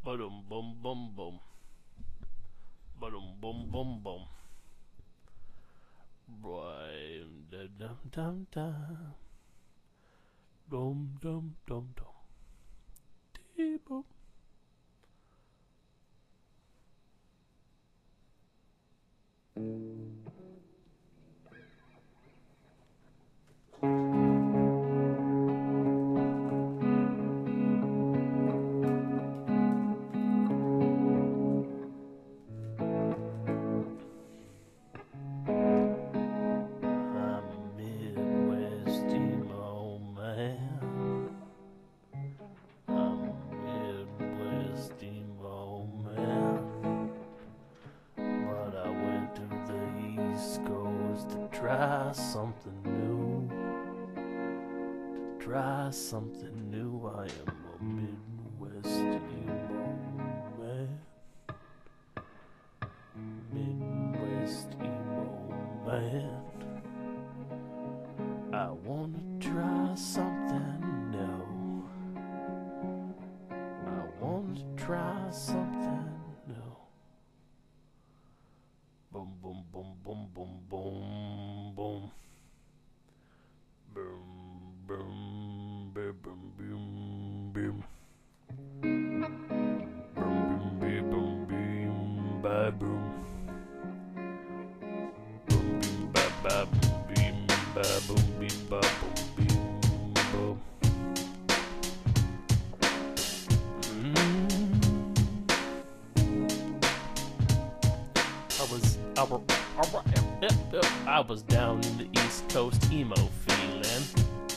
Ba-dum bum bum bum. Ba-dum bum bum bum. Boy, da dum dum dum. Dum dum dum dum. Dee boom. I'm a Midwest emo man. I'm a Midwest emo man. But I went to the East Coast to try something new. To try something new. I am a Midwest emo man. Midwest emo man. I wanna try something new. I wanna try something new. Boom, boom, boom, boom, boom, boom, boom. Boom, boom, boom, boom, boom, boom. Boom, boom, boom, boom, boom, ba boom. Boom, boom, ba ba boom, boom, ba boom, boom, ba boom, boom, boom. I was down in the East Coast emo feeling.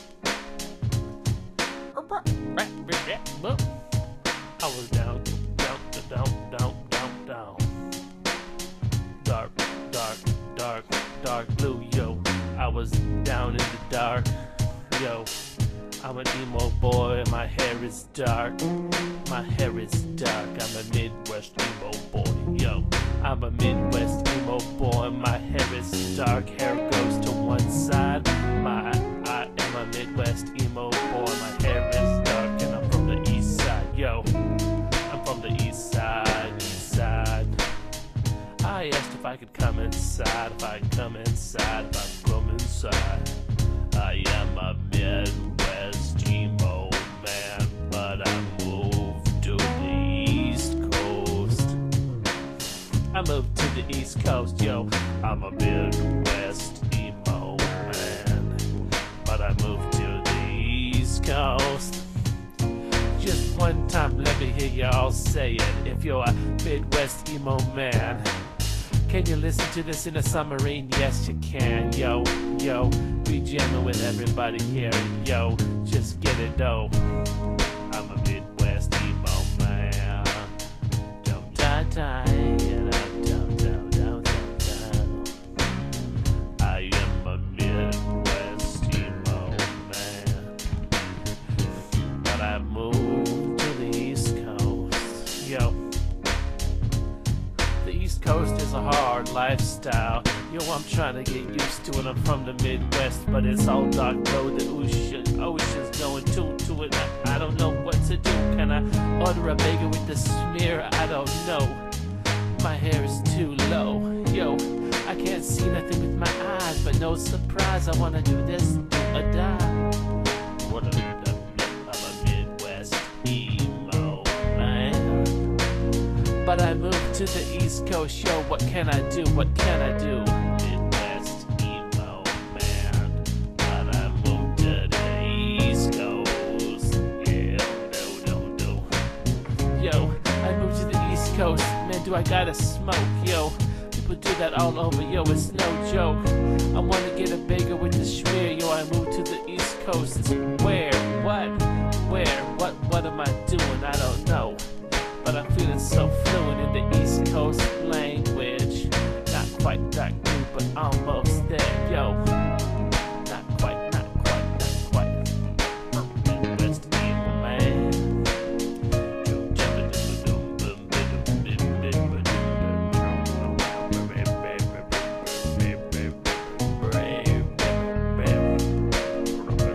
I was down, down, down, down, down, down. Dark, dark, dark, dark blue, yo. I was down in the dark, yo. I'm an emo boy, my hair is dark. My hair is dark, I'm a Midwest emo boy, yo. I'm a Midwest emo boy, my hair is dark. Hair goes to one side. I am a Midwest emo boy, my hair is dark, and I'm from the east side, yo. I'm from the east side, east side. I asked if I could come inside, if I could come inside, if I could come inside. I am a Midwest emo man, but I moved to the East Coast. I moved to the East Coast, yo. I'm a Midwest emo man, but I moved to the East Coast. Just one time, let me hear y'all say it. If you're a Midwest emo man, can you listen to this in a submarine? Yes, you can, yo, yo. Be jamming with everybody here, yo. Just get it, though. I'm a Midwest emo man. Don't die, die, down, down, down, down, down. I am a Midwest emo man, but I moved to the East Coast, yo. The East Coast is a hard lifestyle. Yo, I'm trying to get used to it. I'm from the Midwest, but it's all dark though. The ocean's going to it. I don't know what to do. Can I order a bagel with the smear? I don't know. My hair is too low. Yo, I can't see nothing with my eyes, but no surprise. I wanna do this, do or die. I'm a Midwest emo man, but I moved to the East Coast, yo. What can I do? What can I do? Midwest emo man, but I moved to the East Coast. Yeah, no. Yo, I moved to the East Coast. Man, do I gotta smoke, yo? People do that all over, yo. It's no joke. I wanna get a bagel with the schmear, yo. I moved to the East Coast. Where? What? Where? What am I doing? I don't know. But I'm feeling so fluent in the East Coast language. Not quite that good, but almost there, yo. Not quite, not quite, not quite. Midwest emo man.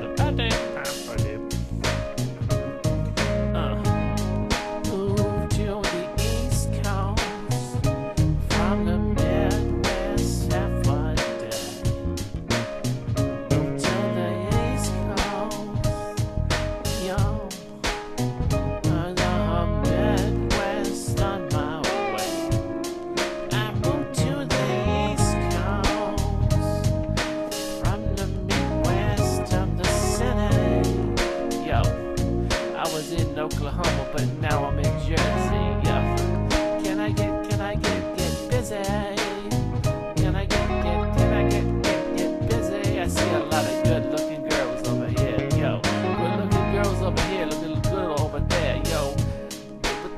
Moved to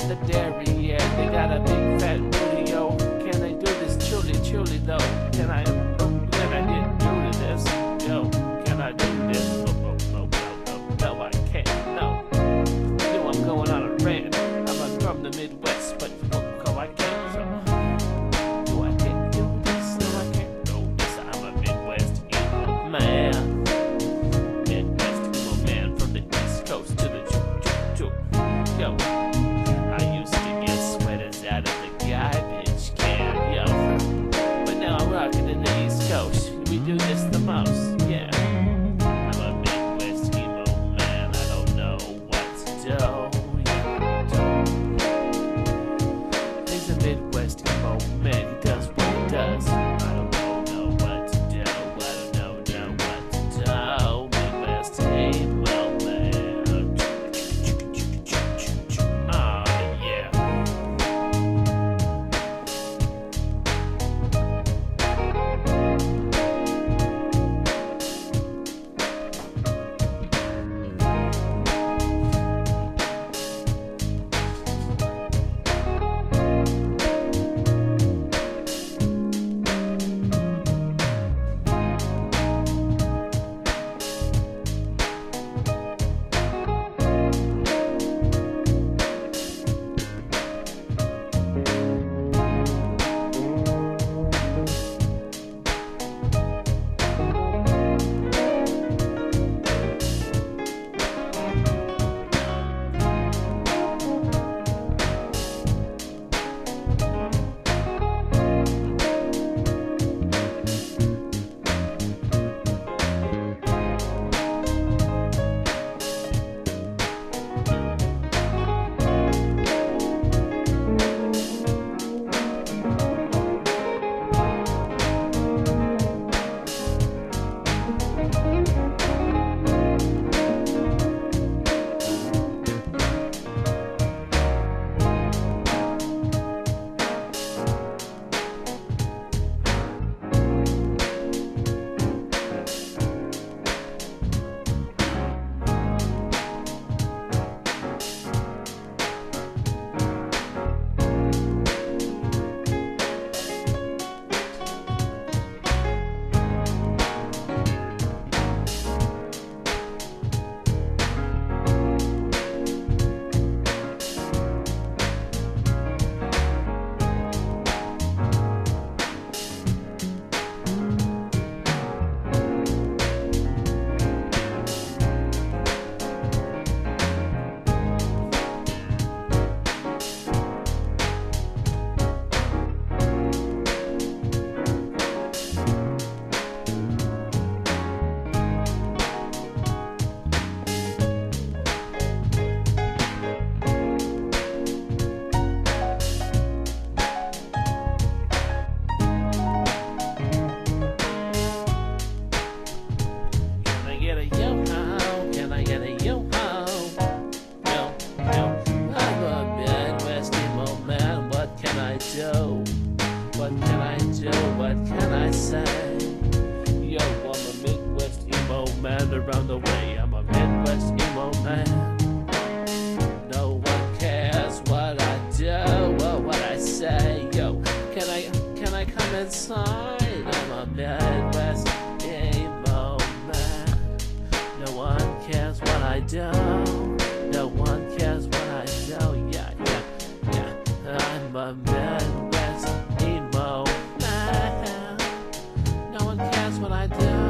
the dairy, yeah. They got a big fat booty, yo. Can I do this truly though? Can I get through to this? Yo, can I do this? No, I can't, no. Yo, I'm going on a rant. I'm from the Midwest, but I can't, so. Do I can't do this? No, I can't do this. I'm a Midwest emo man. Midwest emo man from the East Coast to the choo. Yo, I used to get sweaters out of the garbage can, yo. But now I'm rocking in the East Coast. We do this the most, yeah. I'm a Midwest emo man. I don't know what to do. He's a Midwest emo man. He does what he does. I don't know what to do. I don't know what to do. Midwest emo man. Oh yeah. What can I do? What can I say? Yo, I'm a Midwest emo man around the way. I'm a Midwest emo man. No one cares what I do or what I say. Yo, can I come inside? I'm a Midwest emo man. No one cares what I do. No one cares what I do. Yeah. I'm a Midwest emo man. No one cares what I do.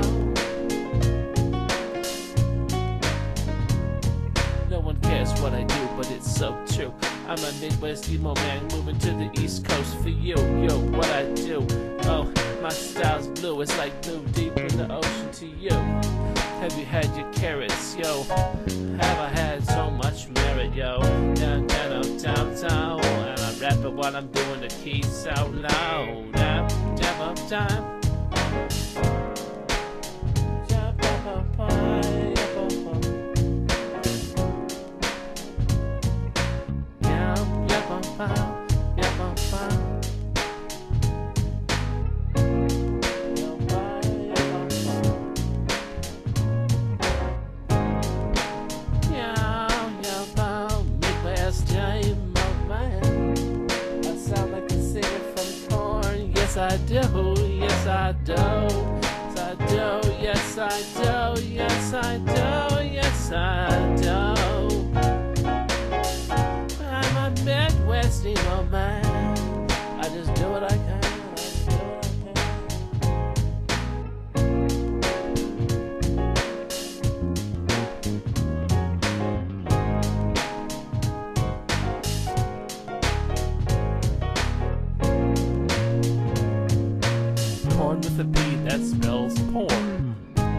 No one cares what I do, but it's so true. I'm a Midwest emo man moving to the East Coast for you. Yo, what I do? Oh, my style's blue. It's like blue deep in the ocean to you. Have you had your carrots, yo? Have I had so much merit, yo? Down, and I'm rapping while I'm doing the keys so loud. Jump up time. Midwest emo yes I do, yes I do, yes I do, yes I do, yes I do, yes I do. I'm a Midwest emo man. I just do what I can. Porn with a P, that spells porn.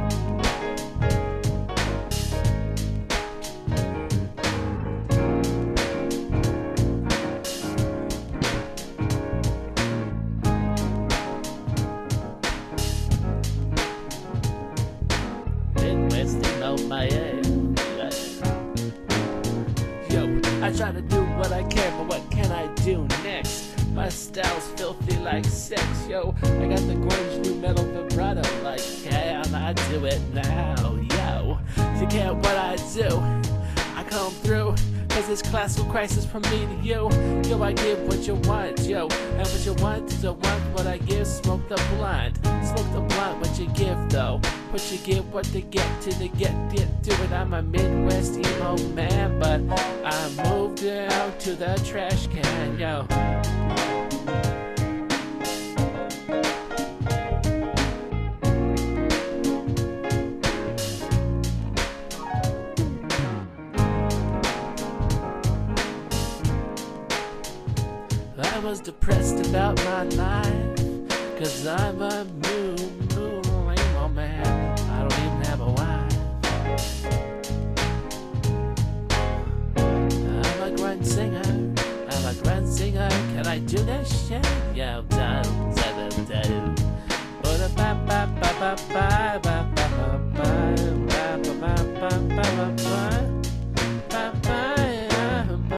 Midwest emo man. Yo, I try to do what I can, but what can I do next? My style's filthy like sex, yo. I got the grunge new metal vibrato like, yeah, I do it now, yo. You get what I do, I come through, cause it's classical crisis from me to you. Yo, I give what you want, yo. And what you want is I want what I give. Smoke the blunt, what you give though. What you give, what to get to the get do it. I'm a Midwest emo man, but I moved down to the trash can, yo. I was depressed about my life, cause I'm a emo man. I don't even have a wife. I'm a grunt singer, can I do this shit? Yeah, I'm done.